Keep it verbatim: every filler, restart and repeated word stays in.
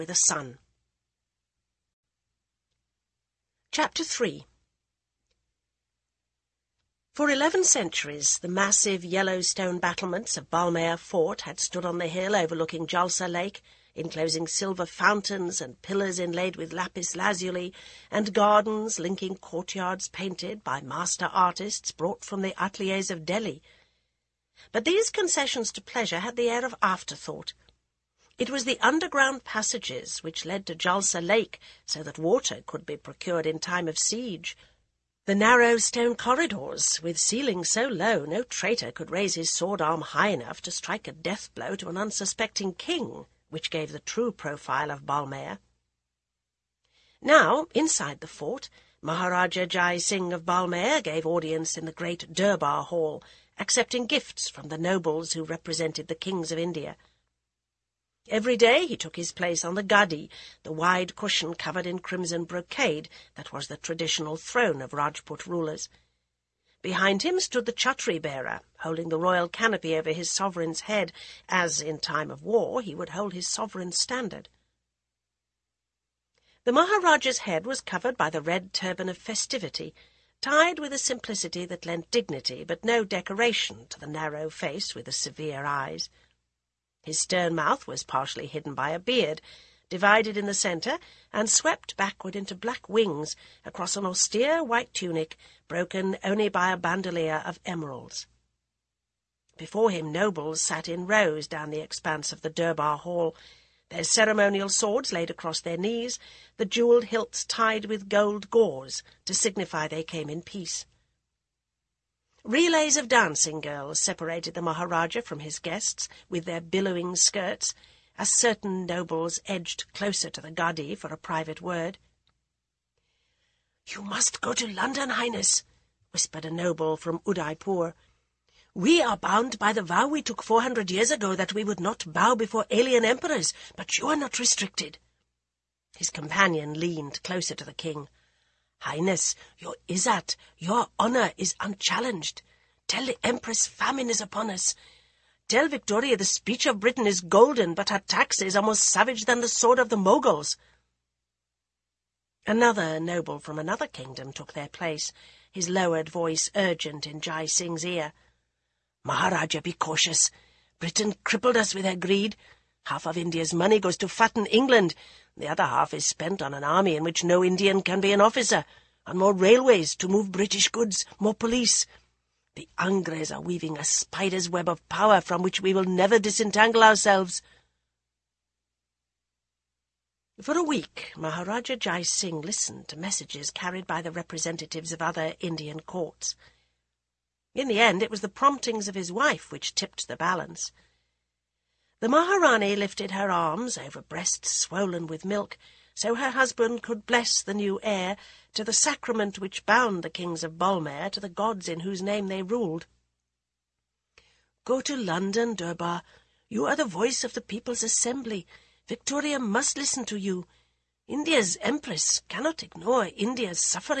with a sun. Chapter three. For eleven centuries, the massive yellow stone battlements of Balmair Fort had stood on the hill overlooking Jalsa Lake, enclosing silver fountains and pillars inlaid with lapis lazuli, and gardens linking courtyards painted by master artists brought from the ateliers of Delhi. But these concessions to pleasure had the air of afterthought. It was the underground passages which led to Jalsa Lake, so that water could be procured in time of siege. The narrow stone corridors, with ceilings so low no traitor could raise his sword-arm high enough to strike a death-blow to an unsuspecting king, which gave the true profile of Balmair. Now, inside the fort, Maharaja Jai Singh of Balmair gave audience in the great Durbar Hall, accepting gifts from the nobles who represented the kings of India. Every day he took his place on the gadi, the wide cushion covered in crimson brocade that was the traditional throne of Rajput rulers. Behind him stood the chhatri-bearer, holding the royal canopy over his sovereign's head, as, in time of war, he would hold his sovereign's standard. The Maharaja's head was covered by the red turban of festivity, tied with a simplicity that lent dignity but no decoration to the narrow face with the severe eyes. His stern mouth was partially hidden by a beard, divided in the centre and swept backward into black wings across an austere white tunic, broken only by a bandolier of emeralds. Before him nobles sat in rows down the expanse of the Durbar Hall, their ceremonial swords laid across their knees, the jewelled hilts tied with gold gauze to signify they came in peace. Relays of dancing girls separated the Maharaja from his guests with their billowing skirts, as certain nobles edged closer to the gadi for a private word. "You must go to London, Highness," whispered a noble from Udaipur. "We are bound by the vow we took four hundred years ago that we would not bow before alien emperors, but you are not restricted." His companion leaned closer to the king. "Highness, your izzat, your honour is unchallenged. Tell the Empress famine is upon us. Tell Victoria the speech of Britain is golden, but her taxes are more savage than the sword of the Moguls." Another noble from another kingdom took their place, his lowered voice urgent in Jai Singh's ear. "Maharaja, be cautious. Britain crippled us with her greed. Half of India's money goes to fatten England. The other half is spent on an army in which no Indian can be an officer, on more railways to move British goods, more police. The Angres are weaving a spider's web of power from which we will never disentangle ourselves." For a week, Maharaja Jai Singh listened to messages carried by the representatives of other Indian courts. In the end, it was the promptings of his wife which tipped the balance. The Maharani lifted her arms over breasts swollen with milk, so her husband could bless the new heir to the sacrament which bound the kings of Balmair to the gods in whose name they ruled. "Go to London, Durbar. You are the voice of the People's Assembly. Victoria must listen to you. India's empress cannot ignore India's suffering.